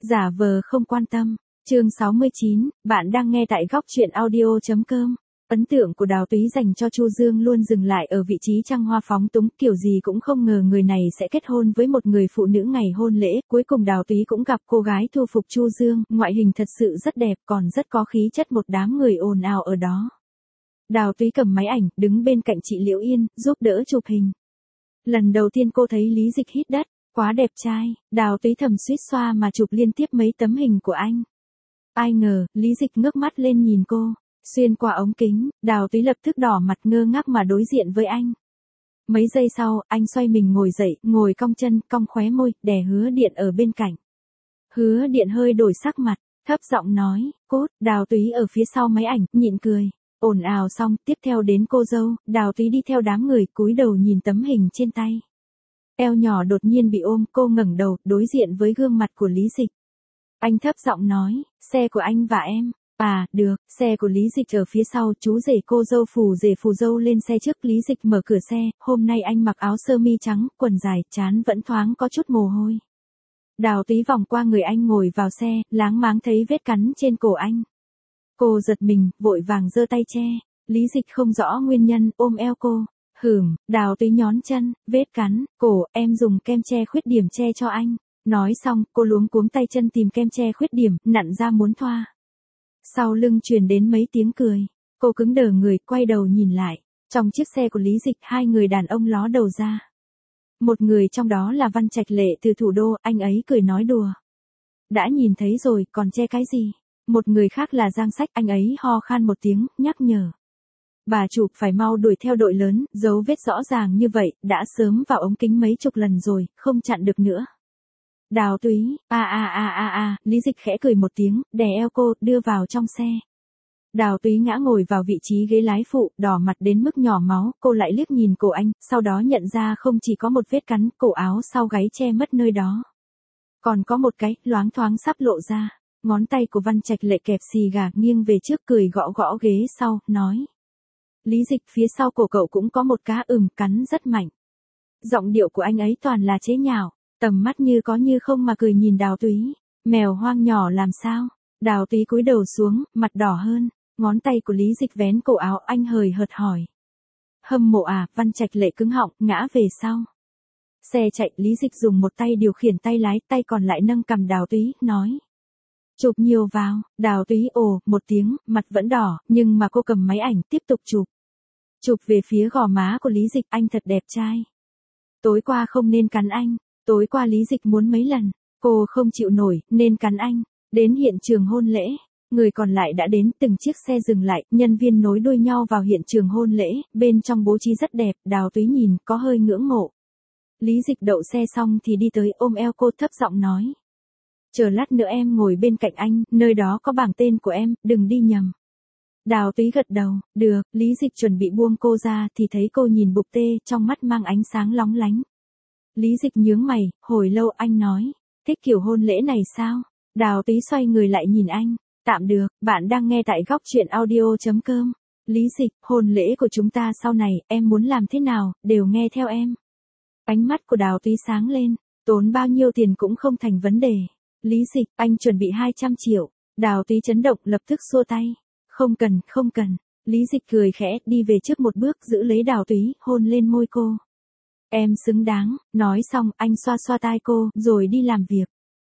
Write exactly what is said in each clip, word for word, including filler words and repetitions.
Giả vờ không quan tâm. Chương sáu mươi chín, bạn đang nghe tại góc truyện audio chấm com. Ấn tượng của Đào Túy dành cho Chu Dương luôn dừng lại ở vị trí trăng hoa phóng túng, kiểu gì cũng không ngờ người này sẽ kết hôn với một người phụ nữ ngày hôn lễ. Cuối cùng Đào Túy cũng gặp cô gái thu phục Chu Dương, ngoại hình thật sự rất đẹp, còn rất có khí chất, một đám người ồn ào ở đó. Đào Túy cầm máy ảnh, đứng bên cạnh chị Liễu Yên, giúp đỡ chụp hình. Lần đầu tiên cô thấy Lý Dịch hít đất, quá đẹp trai, Đào Túy thầm suýt xoa mà chụp liên tiếp mấy tấm hình của anh. Ai ngờ, Lý Dịch ngước mắt lên nhìn cô, xuyên qua ống kính, Đào Túy lập tức đỏ mặt ngơ ngác mà đối diện với anh. Mấy giây sau, anh xoay mình ngồi dậy, ngồi cong chân, cong khóe môi, đè Hứa Điện ở bên cạnh. Hứa Điện hơi đổi sắc mặt, thấp giọng nói, cốt. Đào Túy ở phía sau máy ảnh, nhịn cười. Ồn ào xong, tiếp theo đến cô dâu, Đào Túy đi theo đám người, cúi đầu nhìn tấm hình trên tay. Eo nhỏ đột nhiên bị ôm, cô ngẩng đầu, đối diện với gương mặt của Lý Dịch. Anh thấp giọng nói, xe của anh và em. À, được, xe của Lý Dịch ở phía sau, chú rể cô dâu phù rể phù dâu lên xe trước. Lý Dịch mở cửa xe, hôm nay anh mặc áo sơ mi trắng, quần dài, trán vẫn thoáng có chút mồ hôi. Đào Túy vòng qua người anh ngồi vào xe, láng máng thấy vết cắn trên cổ anh. Cô giật mình, vội vàng giơ tay che. Lý Dịch không rõ nguyên nhân, ôm eo cô. Hửm, Đào Túy nhón chân, vết cắn, cổ, em dùng kem che khuyết điểm che cho anh. Nói xong, cô luống cuống tay chân tìm kem che khuyết điểm, nặn ra muốn thoa. Sau lưng truyền đến mấy tiếng cười. Cô cứng đờ người, quay đầu nhìn lại. Trong chiếc xe của Lý Dịch, hai người đàn ông ló đầu ra. Một người trong đó là Văn Trạch Lệ từ thủ đô, anh ấy cười nói đùa. Đã nhìn thấy rồi, còn che cái gì? Một người khác là Giang Sách, anh ấy ho khan một tiếng, nhắc nhở. Bà chụp phải mau đuổi theo đội lớn, dấu vết rõ ràng như vậy, đã sớm vào ống kính mấy chục lần rồi, không chặn được nữa. Đào Túy, a a a a a, Lý Dịch khẽ cười một tiếng, đè eo cô, đưa vào trong xe. Đào Túy ngã ngồi vào vị trí ghế lái phụ, đỏ mặt đến mức nhỏ máu, cô lại liếc nhìn cổ anh, sau đó nhận ra không chỉ có một vết cắn, cổ áo sau gáy che mất nơi đó. Còn có một cái, loáng thoáng sắp lộ ra. Ngón tay của Văn Trạch Lệ kẹp xì gà, nghiêng về trước cười gõ gõ ghế sau, nói. Lý Dịch, phía sau cổ cậu cũng có một cá ừm, cắn rất mạnh. Giọng điệu của anh ấy toàn là chế nhạo, tầm mắt như có như không mà cười nhìn Đào Túy. Mèo hoang nhỏ làm sao? Đào Túy cúi đầu xuống, mặt đỏ hơn, ngón tay của Lý Dịch vén cổ áo anh hời hợt hỏi. Hâm mộ à? Văn Trạch Lệ cứng họng, ngã về sau. Xe chạy, Lý Dịch dùng một tay điều khiển tay lái, tay còn lại nâng cằm Đào Túy, nói. Chụp nhiều vào. Đào Túy ồ một tiếng, mặt vẫn đỏ, nhưng mà cô cầm máy ảnh tiếp tục chụp. Chụp về phía gò má của Lý Dịch, anh thật đẹp trai. Tối qua không nên cắn anh, tối qua Lý Dịch muốn mấy lần, cô không chịu nổi, nên cắn anh. Đến hiện trường hôn lễ, người còn lại đã đến, từng chiếc xe dừng lại, nhân viên nối đuôi nhau vào hiện trường hôn lễ, bên trong bố trí rất đẹp, Đào Túy nhìn, có hơi ngưỡng mộ. Lý Dịch đậu xe xong thì đi tới ôm eo cô thấp giọng nói. Chờ lát nữa em ngồi bên cạnh anh, nơi đó có bảng tên của em, đừng đi nhầm. Đào Túy gật đầu, được. Lý Dịch chuẩn bị buông cô ra thì thấy cô nhìn bụp tê, trong mắt mang ánh sáng lóng lánh. Lý Dịch nhướng mày, hồi lâu anh nói, thích kiểu hôn lễ này sao? Đào Túy xoay người lại nhìn anh, tạm được, bạn đang nghe tại góc truyện audio chấm com. Lý Dịch, hôn lễ của chúng ta sau này, em muốn làm thế nào, đều nghe theo em. Ánh mắt của Đào Túy sáng lên, tốn bao nhiêu tiền cũng không thành vấn đề. Lý Dịch, anh chuẩn bị hai trăm triệu. Đào Túy chấn động, lập tức xua tay. Không cần, không cần. Lý Dịch cười khẽ, đi về trước một bước, giữ lấy Đào Túy, hôn lên môi cô. Em xứng đáng. Nói xong, anh xoa xoa tai cô, rồi đi làm việc.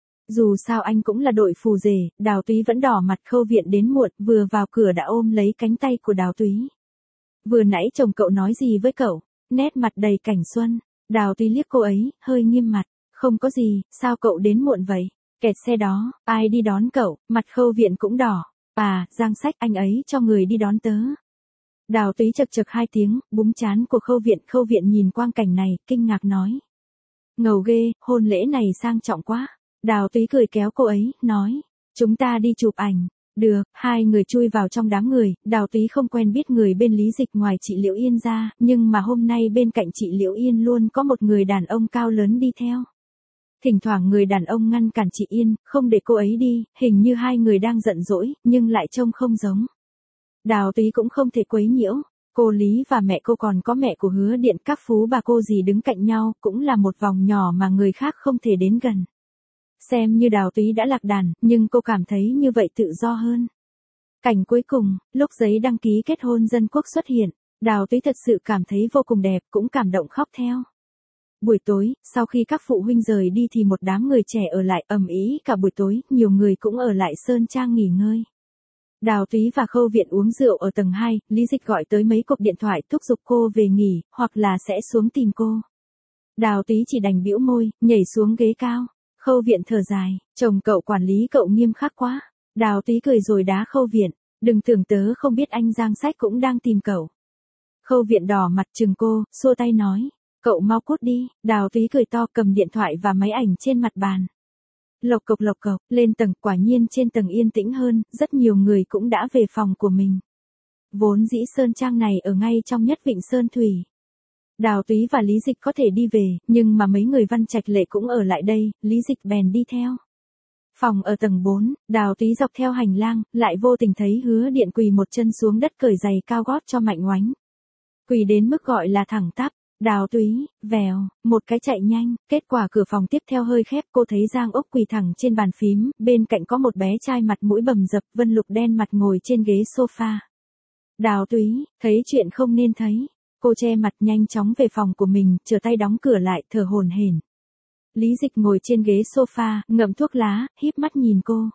Dù sao anh cũng là đội phù rể, Đào Túy vẫn đỏ mặt. Khâu Viện đến muộn, vừa vào cửa đã ôm lấy cánh tay của Đào Túy. Vừa nãy chồng cậu nói gì với cậu? Nét mặt đầy cảnh xuân. Đào Túy liếc cô ấy, hơi nghiêm mặt. Không có gì, sao cậu đến muộn vậy? Kẹt xe đó, ai đi đón cậu? Mặt Khâu Viện cũng đỏ. À, Giang Sách, anh ấy cho người đi đón tớ. Đào Túy chật chật hai tiếng, búng trán của Khâu Viện. Khâu Viện nhìn quang cảnh này, kinh ngạc nói. Ngầu ghê, hôn lễ này sang trọng quá. Đào Túy cười kéo cô ấy, nói. Chúng ta đi chụp ảnh. Được, hai người chui vào trong đám người. Đào Túy không quen biết người bên Lý Dịch ngoài chị Liễu Yên ra, nhưng mà hôm nay bên cạnh chị Liễu Yên luôn có một người đàn ông cao lớn đi theo. Thỉnh thoảng người đàn ông ngăn cản chị Yên, không để cô ấy đi, hình như hai người đang giận dỗi, nhưng lại trông không giống. Đào Túy cũng không thể quấy nhiễu, cô Lý và mẹ cô còn có mẹ của Hứa Điện, các phú bà cô dì đứng cạnh nhau, cũng là một vòng nhỏ mà người khác không thể đến gần. Xem như Đào Túy đã lạc đàn, nhưng cô cảm thấy như vậy tự do hơn. Cảnh cuối cùng, lúc giấy đăng ký kết hôn dân quốc xuất hiện, Đào Túy thật sự cảm thấy vô cùng đẹp, cũng cảm động khóc theo. Buổi tối, sau khi các phụ huynh rời đi thì một đám người trẻ ở lại ầm ĩ cả buổi tối, nhiều người cũng ở lại Sơn Trang nghỉ ngơi. Đào Túy và Khâu Viện uống rượu ở tầng hai, Lý Dịch gọi tới mấy cuộc điện thoại thúc giục cô về nghỉ, hoặc là sẽ xuống tìm cô. Đào Túy chỉ đành bĩu môi, nhảy xuống ghế cao. Khâu Viện thở dài, chồng cậu quản lý cậu nghiêm khắc quá. Đào Túy cười rồi đá Khâu Viện, đừng tưởng tớ không biết anh Giang Sách cũng đang tìm cậu. Khâu Viện đỏ mặt chừng cô, xua tay nói, cậu mau cút đi. Đào Túy cười to cầm điện thoại và máy ảnh trên mặt bàn. Lộc cộc lộc cộc, lên tầng, quả nhiên trên tầng yên tĩnh hơn, rất nhiều người cũng đã về phòng của mình. Vốn dĩ Sơn Trang này ở ngay trong nhất Vịnh Sơn Thủy. Đào Túy và Lý Dịch có thể đi về, nhưng mà mấy người Văn Trạch Lệ cũng ở lại đây, Lý Dịch bèn đi theo. Phòng ở tầng bốn, Đào Túy dọc theo hành lang, lại vô tình thấy Hứa Điện quỳ một chân xuống đất cởi giày cao gót cho Mạnh Oánh. Quỳ đến mức gọi là thẳng tắp. Đào Túy, vèo, một cái chạy nhanh, kết quả cửa phòng tiếp theo hơi khép, cô thấy Giang Ốc quỳ thẳng trên bàn phím, bên cạnh có một bé trai mặt mũi bầm dập, Vân Lục đen mặt ngồi trên ghế sofa. Đào Túy, thấy chuyện không nên thấy, cô che mặt nhanh chóng về phòng của mình, trở tay đóng cửa lại, thở hổn hển. Lý Dịch ngồi trên ghế sofa, ngậm thuốc lá, híp mắt nhìn cô.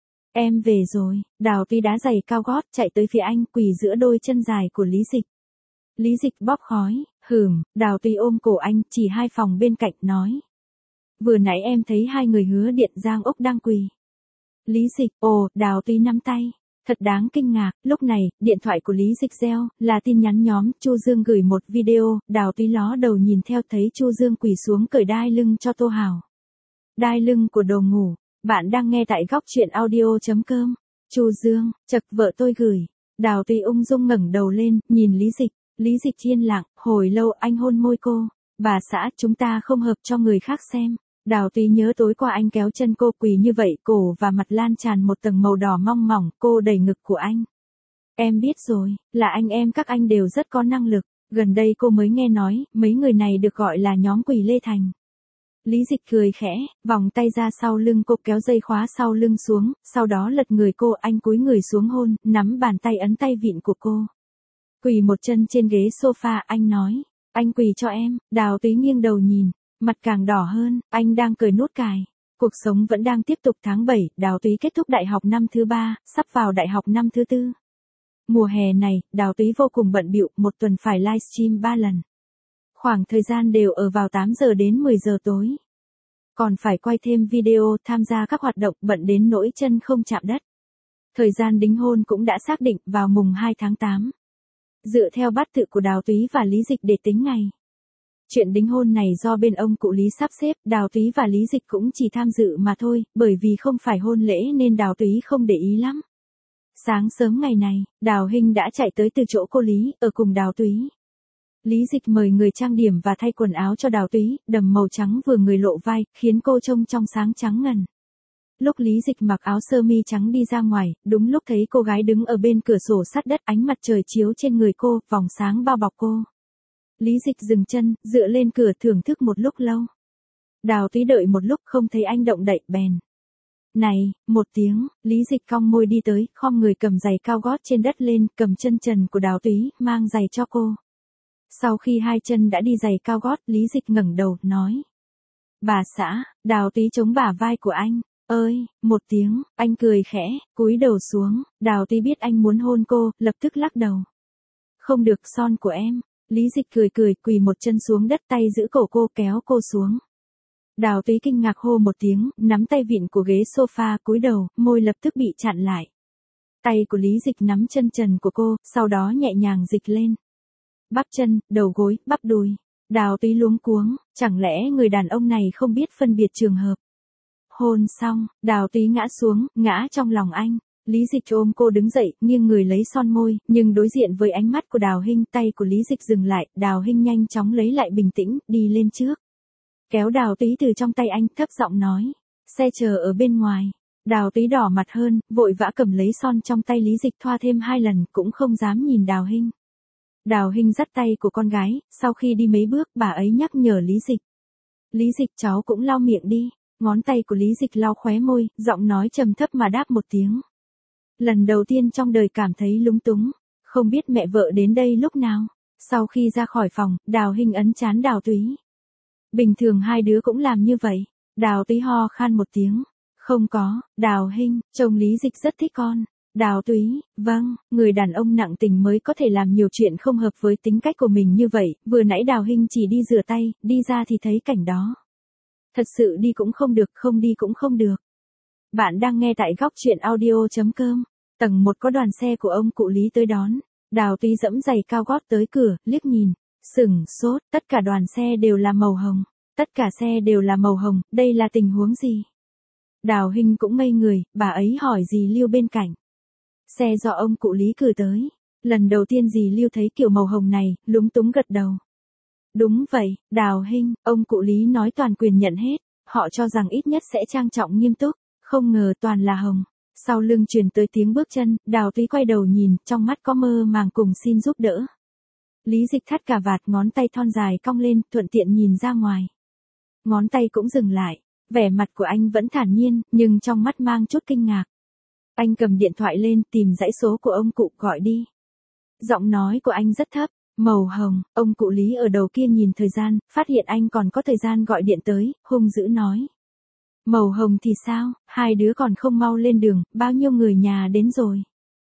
Em về rồi. Đào Túy đá giày cao gót, chạy tới phía anh, quỳ giữa đôi chân dài của Lý Dịch. Lý Dịch bóp khói, hửm, Đào Túy ôm cổ anh, chỉ hai phòng bên cạnh, nói. Vừa nãy em thấy hai người Hứa Điện Giang Ốc đang quỳ. Lý Dịch, ồ, Đào Túy nắm tay. Thật đáng kinh ngạc, lúc này, điện thoại của Lý Dịch reo, là tin nhắn nhóm, Chu Dương gửi một video, Đào Túy ló đầu nhìn theo thấy Chu Dương quỳ xuống cởi đai lưng cho Tô Hào. Đai lưng của đồ ngủ, bạn đang nghe tại góc truyện audio chấm com. Chu Dương, chật vợ tôi gửi. Đào Túy ung dung ngẩng đầu lên, nhìn Lý Dịch. Lý Dịch yên lặng, hồi lâu anh hôn môi cô. Bà xã, chúng ta không hợp cho người khác xem. Đào Túy nhớ tối qua anh kéo chân cô quỳ như vậy, cổ và mặt lan tràn một tầng màu đỏ mong mỏng, cô đẩy ngực của anh. Em biết rồi, là anh em các anh đều rất có năng lực. Gần đây cô mới nghe nói, mấy người này được gọi là nhóm Quỳ Lê Thành. Lý Dịch cười khẽ, vòng tay ra sau lưng cô, kéo dây khóa sau lưng xuống, sau đó lật người cô, anh cúi người xuống hôn, nắm bàn tay ấn tay vịn của cô. Quỳ một chân trên ghế sofa, anh nói, anh quỳ cho em. Đào Túy nghiêng đầu nhìn, mặt càng đỏ hơn, anh đang cởi nút cài. Cuộc sống vẫn đang tiếp tục. Tháng bảy, Đào Túy kết thúc đại học năm thứ ba, sắp vào đại học năm thứ tư. Mùa hè này, Đào Túy vô cùng bận bịu, một tuần phải livestream ba lần. Khoảng thời gian đều ở vào tám giờ đến mười giờ tối. Còn phải quay thêm video, tham gia các hoạt động, bận đến nỗi chân không chạm đất. Thời gian đính hôn cũng đã xác định, vào mùng hai tháng tám. Dựa theo bát tự của Đào Túy và Lý Dịch để tính ngày. Chuyện đính hôn này do bên ông cụ Lý sắp xếp, Đào Túy và Lý Dịch cũng chỉ tham dự mà thôi, bởi vì không phải hôn lễ nên Đào Túy không để ý lắm. Sáng sớm ngày này, Đào Hinh đã chạy tới từ chỗ cô Lý, ở cùng Đào Túy. Lý Dịch mời người trang điểm và thay quần áo cho Đào Túy, đầm màu trắng vừa người lộ vai, khiến cô trông trong sáng trắng ngần. Lúc Lý Dịch mặc áo sơ mi trắng đi ra ngoài, đúng lúc thấy cô gái đứng ở bên cửa sổ sát đất, ánh mặt trời chiếu trên người cô, vòng sáng bao bọc cô. Lý Dịch dừng chân, dựa lên cửa thưởng thức một lúc lâu. Đào Túy đợi một lúc không thấy anh động đậy, bèn. Này, một tiếng, Lý Dịch cong môi đi tới, khom người cầm giày cao gót trên đất lên, cầm chân trần của Đào Túy, mang giày cho cô. Sau khi hai chân đã đi giày cao gót, Lý Dịch ngẩng đầu, nói. Bà xã. Đào Túy chống bả vai của anh. Ơi, một tiếng, anh cười khẽ, cúi đầu xuống. Đào Túy biết anh muốn hôn cô, lập tức lắc đầu. Không được, son của em. Lý Dịch cười cười, quỳ một chân xuống đất, tay giữ cổ cô, kéo cô xuống. Đào Túy kinh ngạc hô một tiếng, nắm tay vịn của ghế sofa, cúi đầu, môi lập tức bị chặn lại. Tay của Lý Dịch nắm chân trần của cô, sau đó nhẹ nhàng dịch lên. Bắp chân, đầu gối, bắp đùi. Đào Túy luống cuống, chẳng lẽ người đàn ông này không biết phân biệt trường hợp. Hôn xong, Đào Túy ngã xuống, ngã trong lòng anh. Lý Dịch ôm cô đứng dậy, nghiêng người lấy son môi, nhưng đối diện với ánh mắt của Đào Hinh, tay của Lý Dịch dừng lại, Đào Hinh nhanh chóng lấy lại bình tĩnh, đi lên trước. Kéo Đào Túy từ trong tay anh, thấp giọng nói, xe chờ ở bên ngoài. Đào Túy đỏ mặt hơn, vội vã cầm lấy son trong tay Lý Dịch thoa thêm hai lần, cũng không dám nhìn Đào Hinh. Đào Hinh dắt tay của con gái, sau khi đi mấy bước, bà ấy nhắc nhở Lý Dịch. Lý Dịch, cháu cũng lau miệng đi. Ngón tay của Lý Dịch lau khóe môi, giọng nói trầm thấp mà đáp một tiếng. Lần đầu tiên trong đời cảm thấy lúng túng, không biết mẹ vợ đến đây lúc nào. Sau khi ra khỏi phòng, Đào Hinh ấn trán Đào Túy. Bình thường hai đứa cũng làm như vậy. Đào Túy ho khan một tiếng. Không có, Đào Hinh, chồng Lý Dịch rất thích con. Đào Túy, vâng, người đàn ông nặng tình mới có thể làm nhiều chuyện không hợp với tính cách của mình như vậy. Vừa nãy Đào Hinh chỉ đi rửa tay, đi ra thì thấy cảnh đó. Thật sự đi cũng không được, không đi cũng không được. Bạn đang nghe tại góc truyện audio.com. Tầng một có đoàn xe của ông cụ Lý tới đón. Đào Túy dẫm giày cao gót tới cửa, liếc nhìn. Sửng sốt, tất cả đoàn xe đều là màu hồng. Tất cả xe đều là màu hồng, đây là tình huống gì? Đào Hinh cũng ngây người, bà ấy hỏi dì Lưu bên cạnh. Xe do ông cụ Lý cử tới. Lần đầu tiên dì Lưu thấy kiểu màu hồng này, lúng túng gật đầu. Đúng vậy, Đào Hinh, ông cụ Lý nói toàn quyền nhận hết. Họ cho rằng ít nhất sẽ trang trọng nghiêm túc, không ngờ toàn là hồng. Sau lưng truyền tới tiếng bước chân, Đào Túy quay đầu nhìn, trong mắt có mơ màng cùng xin giúp đỡ. Lý Dịch thắt cà vạt, ngón tay thon dài cong lên, thuận tiện nhìn ra ngoài. Ngón tay cũng dừng lại, vẻ mặt của anh vẫn thản nhiên, nhưng trong mắt mang chút kinh ngạc. Anh cầm điện thoại lên, tìm dãy số của ông cụ gọi đi. Giọng nói của anh rất thấp, màu hồng, ông cụ Lý ở đầu kia nhìn thời gian, phát hiện anh còn có thời gian gọi điện tới, hung dữ nói. Màu hồng thì sao, hai đứa còn không mau lên đường, bao nhiêu người nhà đến rồi.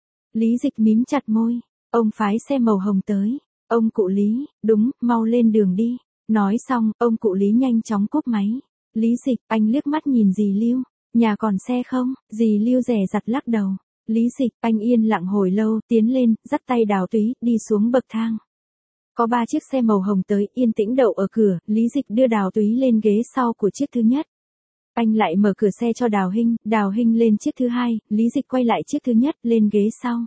Lý Dịch mím chặt môi, ông phái xe màu hồng tới. Ông cụ Lý, đúng, mau lên đường đi. Nói xong, ông cụ Lý nhanh chóng cúp máy. Lý Dịch, anh liếc mắt nhìn dì Lưu. Nhà còn xe không? Dì Lưu rẻ rặt lắc đầu. Lý Dịch, anh yên lặng hồi lâu, tiến lên, dắt tay Đào Túy, đi xuống bậc thang. Có ba chiếc xe màu hồng tới, yên tĩnh đậu ở cửa, Lý Dịch đưa Đào Túy lên ghế sau của chiếc thứ nhất. Anh lại mở cửa xe cho Đào Hinh, Đào Hinh lên chiếc thứ hai, Lý Dịch quay lại chiếc thứ nhất, lên ghế sau.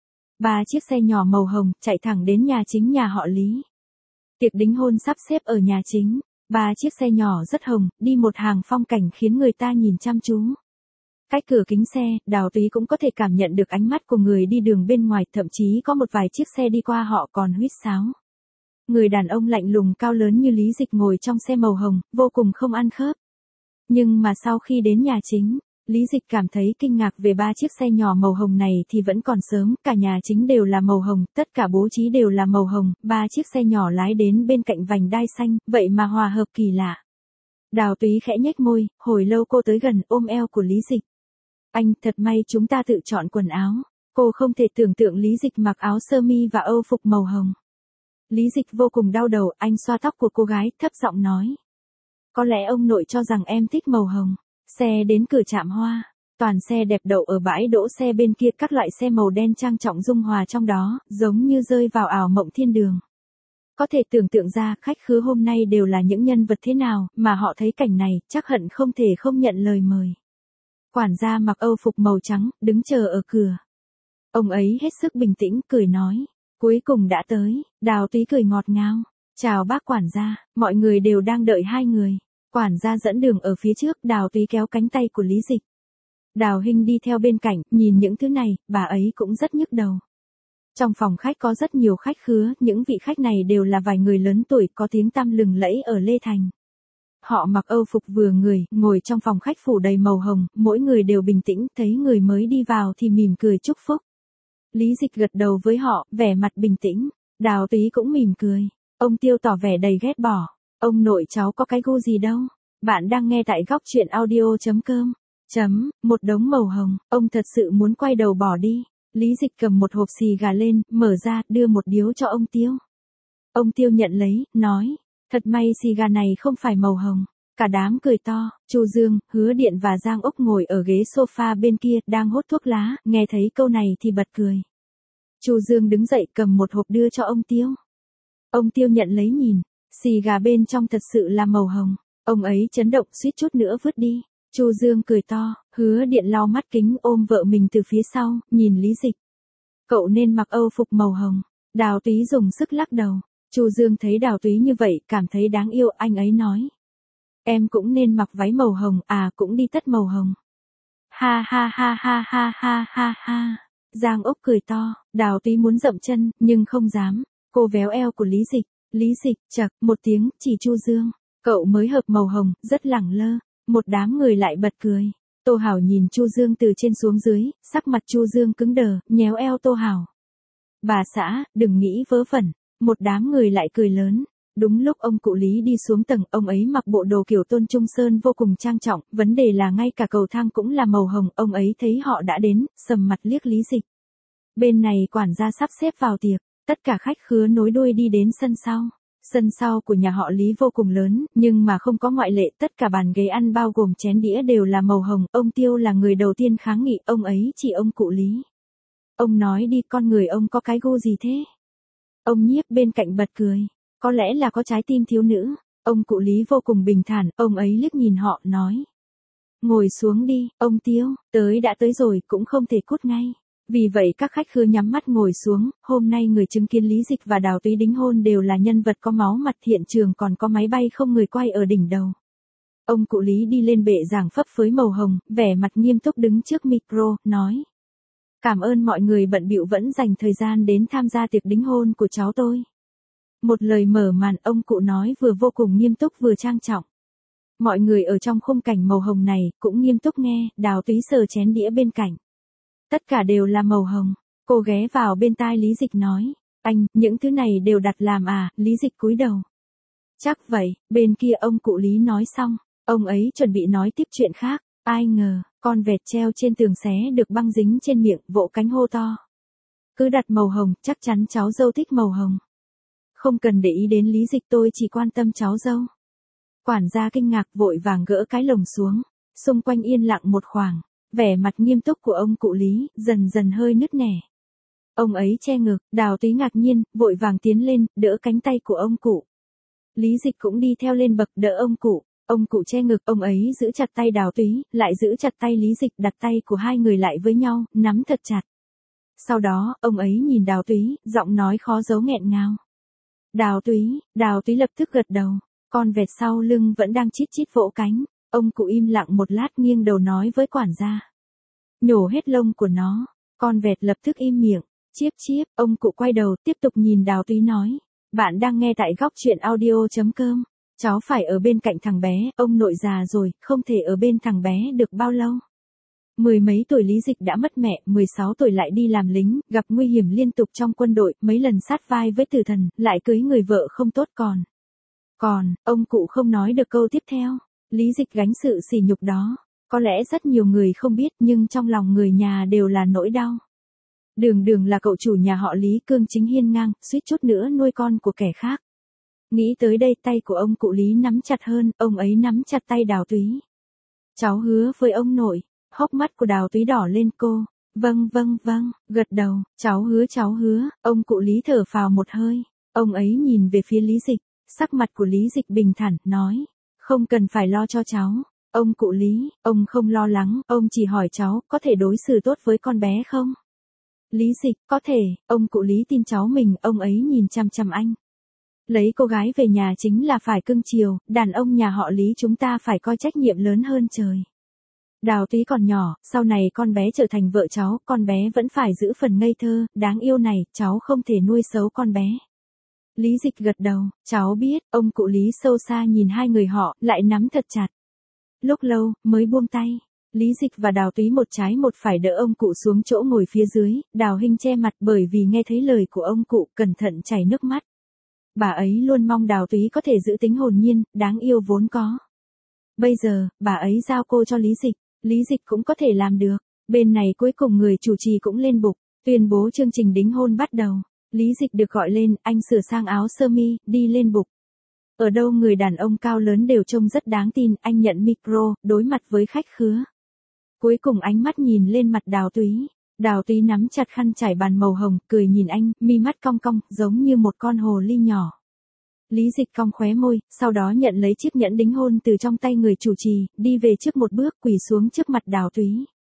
Ba chiếc xe nhỏ màu hồng, chạy thẳng đến nhà chính nhà họ Lý. Tiệc đính hôn sắp xếp ở nhà chính. Ba chiếc xe nhỏ rất hồng, đi một hàng phong cảnh khiến người ta nhìn chăm chú. Cách cửa kính xe, Đào Túy cũng có thể cảm nhận được ánh mắt của người đi đường bên ngoài, thậm chí có một vài chiếc xe đi qua họ còn huýt sáo. Người đàn ông lạnh lùng cao lớn như Lý Dịch ngồi trong xe màu hồng, vô cùng không ăn khớp. Nhưng mà sau khi đến nhà chính, Lý Dịch cảm thấy kinh ngạc về ba chiếc xe nhỏ màu hồng này thì vẫn còn sớm, cả nhà chính đều là màu hồng, tất cả bố trí đều là màu hồng, ba chiếc xe nhỏ lái đến bên cạnh vành đai xanh, vậy mà hòa hợp kỳ lạ. Đào Túy khẽ nhếch môi, hồi lâu cô tới gần ôm eo của Lý Dịch. Anh, thật may chúng ta tự chọn quần áo. Cô không thể tưởng tượng Lý Dịch mặc áo sơ mi và âu phục màu hồng. Lý Dịch vô cùng đau đầu, anh xoa tóc của cô gái, thấp giọng nói. Có lẽ ông nội cho rằng em thích màu hồng. Xe đến cửa trạm hoa, toàn xe đẹp đậu ở bãi đỗ xe bên kia, các loại xe màu đen trang trọng dung hòa trong đó, giống như rơi vào ảo mộng thiên đường. Có thể tưởng tượng ra khách khứa hôm nay đều là những nhân vật thế nào, mà họ thấy cảnh này, chắc hận không thể không nhận lời mời. Quản gia mặc âu phục màu trắng, đứng chờ ở cửa. Ông ấy hết sức bình tĩnh, cười nói, cuối cùng đã tới. Đào Túy cười ngọt ngào, chào bác quản gia, mọi người đều đang đợi hai người. Quản gia dẫn đường ở phía trước, Đào Túy kéo cánh tay của Lý Dịch. Đào Hinh đi theo bên cạnh, nhìn những thứ này, bà ấy cũng rất nhức đầu. Trong phòng khách có rất nhiều khách khứa, những vị khách này đều là vài người lớn tuổi có tiếng tăm lừng lẫy ở Lê Thành. Họ mặc âu phục vừa người, ngồi trong phòng khách phủ đầy màu hồng, mỗi người đều bình tĩnh, thấy người mới đi vào thì mỉm cười chúc phúc. Lý Dịch gật đầu với họ, vẻ mặt bình tĩnh, Đào Túy cũng mỉm cười. Ông Tiêu tỏ vẻ đầy ghét bỏ. Ông nội cháu có cái gu gì đâu. Bạn đang nghe tại góc truyện audio.com. Chấm, một đống màu hồng, ông thật sự muốn quay đầu bỏ đi. Lý Dịch cầm một hộp xì gà lên, mở ra, đưa một điếu cho ông Tiêu. Ông Tiêu nhận lấy, nói, thật may xì gà này không phải màu hồng. Cả đám cười to, Chu Dương, Hứa Điện và Giang Ốc ngồi ở ghế sofa bên kia, đang hốt thuốc lá, nghe thấy câu này thì bật cười. Chu Dương đứng dậy cầm một hộp đưa cho ông Tiêu. Ông Tiêu nhận lấy nhìn. Xì gà bên trong thật sự là màu hồng. Ông ấy chấn động suýt chút nữa vứt đi. Chu Dương cười to, Hứa Điện lau mắt kính ôm vợ mình từ phía sau, nhìn Lý Dịch. Cậu nên mặc âu phục màu hồng. Đào Túy dùng sức lắc đầu. Chu Dương thấy Đào Túy như vậy, cảm thấy đáng yêu, anh ấy nói. Em cũng nên mặc váy màu hồng, à cũng đi tất màu hồng. Ha ha ha ha ha ha ha ha. Giang Ốc cười to, Đào Túy muốn dậm chân, nhưng không dám. Cô véo eo của Lý Dịch. Lý Dịch, chậc, một tiếng, chỉ Chu Dương. Cậu mới hợp màu hồng, rất lẳng lơ. Một đám người lại bật cười. Tô Hảo nhìn Chu Dương từ trên xuống dưới, sắc mặt Chu Dương cứng đờ, nhéo eo Tô Hảo. Bà xã, đừng nghĩ vớ vẩn. Một đám người lại cười lớn. Đúng lúc ông cụ Lý đi xuống tầng, ông ấy mặc bộ đồ kiểu Tôn Trung Sơn vô cùng trang trọng, vấn đề là ngay cả cầu thang cũng là màu hồng, ông ấy thấy họ đã đến, sầm mặt liếc Lý Dịch. Bên này quản gia sắp xếp vào tiệc, tất cả khách khứa nối đuôi đi đến sân sau. Sân sau của nhà họ Lý vô cùng lớn, nhưng mà không có ngoại lệ, tất cả bàn ghế ăn bao gồm chén đĩa đều là màu hồng, ông Tiêu là người đầu tiên kháng nghị, ông ấy chỉ ông cụ Lý. Ông nói đi, con người ông có cái gu gì thế? Ông Nhiếp bên cạnh bật cười, có lẽ là có trái tim thiếu nữ. Ông cụ Lý vô cùng bình thản, ông ấy liếc nhìn họ, nói. Ngồi xuống đi, ông Tiêu, tới đã tới rồi, cũng không thể cút ngay. Vì vậy các khách khứa nhắm mắt ngồi xuống, hôm nay người chứng kiến Lý Dịch và Đào Túy đính hôn đều là nhân vật có máu mặt, hiện trường còn có máy bay không người quay ở đỉnh đầu. Ông cụ Lý đi lên bệ giảng phấp phới màu hồng, vẻ mặt nghiêm túc đứng trước micro, nói. Cảm ơn mọi người bận bịu vẫn dành thời gian đến tham gia tiệc đính hôn của cháu tôi. Một lời mở màn, ông cụ nói vừa vô cùng nghiêm túc vừa trang trọng. Mọi người ở trong khung cảnh màu hồng này cũng nghiêm túc nghe, Đào Túy sờ chén đĩa bên cạnh. Tất cả đều là màu hồng. Cô ghé vào bên tai Lý Dịch nói. Anh, những thứ này đều đặt làm à? Lý Dịch cúi đầu. Chắc vậy. Bên kia ông cụ Lý nói xong, ông ấy chuẩn bị nói tiếp chuyện khác. Ai ngờ, con vẹt treo trên tường xé được băng dính trên miệng, vỗ cánh hô to. Cứ đặt màu hồng, chắc chắn cháu dâu thích màu hồng. Không cần để ý đến Lý Dịch, tôi chỉ quan tâm cháu dâu. Quản gia kinh ngạc vội vàng gỡ cái lồng xuống. Xung quanh yên lặng một khoảng. Vẻ mặt nghiêm túc của ông cụ Lý, dần dần hơi nứt nẻ. Ông ấy che ngực, Đào Túy ngạc nhiên, vội vàng tiến lên, đỡ cánh tay của ông cụ. Lý Dịch cũng đi theo lên bậc đỡ ông cụ. Ông cụ che ngực, ông ấy giữ chặt tay Đào Túy, lại giữ chặt tay Lý Dịch, đặt tay của hai người lại với nhau, nắm thật chặt. Sau đó, ông ấy nhìn Đào Túy, giọng nói khó giấu nghẹn ngào. Đào Túy, Đào Túy lập tức gật đầu. Con vẹt sau lưng vẫn đang chít chít vỗ cánh. Ông cụ im lặng một lát nghiêng đầu nói với quản gia. Nhổ hết lông của nó. Con vẹt lập tức im miệng. Chiếp chiếp, ông cụ quay đầu tiếp tục nhìn Đào Túy nói. Bạn đang nghe tại góc truyện audio.com. Cháu phải ở bên cạnh thằng bé, ông nội già rồi, không thể ở bên thằng bé được bao lâu. Mười mấy tuổi Lý Dịch đã mất mẹ, mười sáu tuổi lại đi làm lính, gặp nguy hiểm liên tục trong quân đội, mấy lần sát vai với tử thần, lại cưới người vợ không tốt còn. Còn, ông cụ không nói được câu tiếp theo. Lý Dịch gánh sự sỉ nhục đó. Có lẽ rất nhiều người không biết nhưng trong lòng người nhà đều là nỗi đau. Đường Đường là cậu chủ nhà họ Lý, cương chính hiên ngang, suýt chút nữa nuôi con của kẻ khác. Nghĩ tới đây tay của ông cụ Lý nắm chặt hơn, ông ấy nắm chặt tay Đào Túy. Cháu hứa với ông nội. Hốc mắt của Đào Túy đỏ lên cô. Vâng vâng vâng, gật đầu, cháu hứa cháu hứa, ông cụ Lý thở phào một hơi. Ông ấy nhìn về phía Lý Dịch, sắc mặt của Lý Dịch bình thản, nói. Không cần phải lo cho cháu. Ông cụ Lý, ông không lo lắng, ông chỉ hỏi cháu có thể đối xử tốt với con bé không? Lý Dịch, có thể, ông cụ Lý tin cháu mình, ông ấy nhìn chăm chăm anh. Lấy cô gái về nhà chính là phải cưng chiều, đàn ông nhà họ Lý chúng ta phải coi trách nhiệm lớn hơn trời. Đào Túy còn nhỏ, sau này con bé trở thành vợ cháu, con bé vẫn phải giữ phần ngây thơ, đáng yêu này, cháu không thể nuôi xấu con bé. Lý Dịch gật đầu, cháu biết, ông cụ Lý sâu xa nhìn hai người họ, lại nắm thật chặt. Lúc lâu, mới buông tay. Lý Dịch và Đào Túy một trái một phải đỡ ông cụ xuống chỗ ngồi phía dưới, Đào Hinh che mặt bởi vì nghe thấy lời của ông cụ, cẩn thận chảy nước mắt. Bà ấy luôn mong Đào Túy có thể giữ tính hồn nhiên, đáng yêu vốn có. Bây giờ, bà ấy giao cô cho Lý Dịch, Lý Dịch cũng có thể làm được. Bên này cuối cùng người chủ trì cũng lên bục, tuyên bố chương trình đính hôn bắt đầu. Lý Dịch được gọi lên, anh sửa sang áo sơ mi, đi lên bục. Ở đâu người đàn ông cao lớn đều trông rất đáng tin, anh nhận micro, đối mặt với khách khứa. Cuối cùng ánh mắt nhìn lên mặt Đào Túy. Đào Túy nắm chặt khăn trải bàn màu hồng, cười nhìn anh, mi mắt cong cong, giống như một con hồ ly nhỏ. Lý Dịch cong khóe môi, sau đó nhận lấy chiếc nhẫn đính hôn từ trong tay người chủ trì, đi về trước một bước quỳ xuống trước mặt Đào Túy.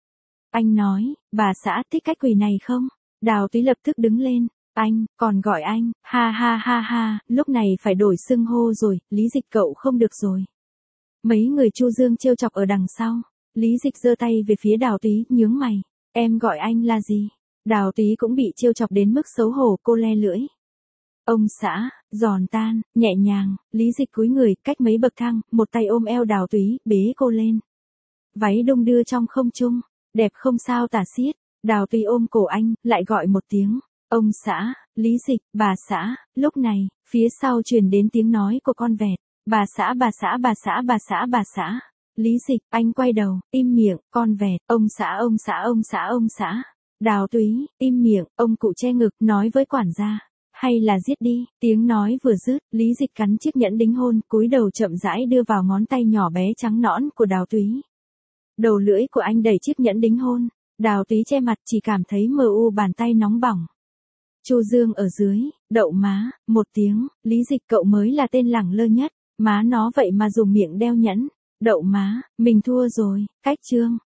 Anh nói, bà xã thích cách quỳ này không? Đào Túy lập tức đứng lên. Anh, còn gọi anh, ha ha ha ha, lúc này phải đổi xưng hô rồi, Lý Dịch cậu không được rồi. Mấy người Chu Dương trêu chọc ở đằng sau. Lý Dịch giơ tay về phía Đào Túy, nhướng mày. Em gọi anh là gì? Đào Túy cũng bị trêu chọc đến mức xấu hổ, cô le lưỡi. Ông xã, giòn tan, nhẹ nhàng, Lý Dịch cúi người, cách mấy bậc thang, một tay ôm eo Đào Túy, bế cô lên. Váy đung đưa trong không trung, đẹp không sao tả xiết. Đào Túy ôm cổ anh, lại gọi một tiếng. Ông xã, Lý Dịch, bà xã. Lúc này, phía sau truyền đến tiếng nói của con vẹt. Bà xã bà xã bà xã bà xã bà xã. Lý Dịch, anh quay đầu, im miệng, con vẹt. Ông xã ông xã ông xã ông xã. Đào Túy, im miệng, ông cụ che ngực, nói với quản gia. Hay là giết đi, tiếng nói vừa dứt, Lý Dịch cắn chiếc nhẫn đính hôn, cúi đầu chậm rãi đưa vào ngón tay nhỏ bé trắng nõn của Đào Túy. Đầu lưỡi của anh đẩy chiếc nhẫn đính hôn, Đào Túy che mặt chỉ cảm thấy mờ u bàn tay nóng bỏng. Chu Dương ở dưới, đậu má, một tiếng, Lý Dịch cậu mới là tên lẳng lơ nhất, má nó vậy mà dùng miệng đeo nhẫn, đậu má, mình thua rồi, cách Trương.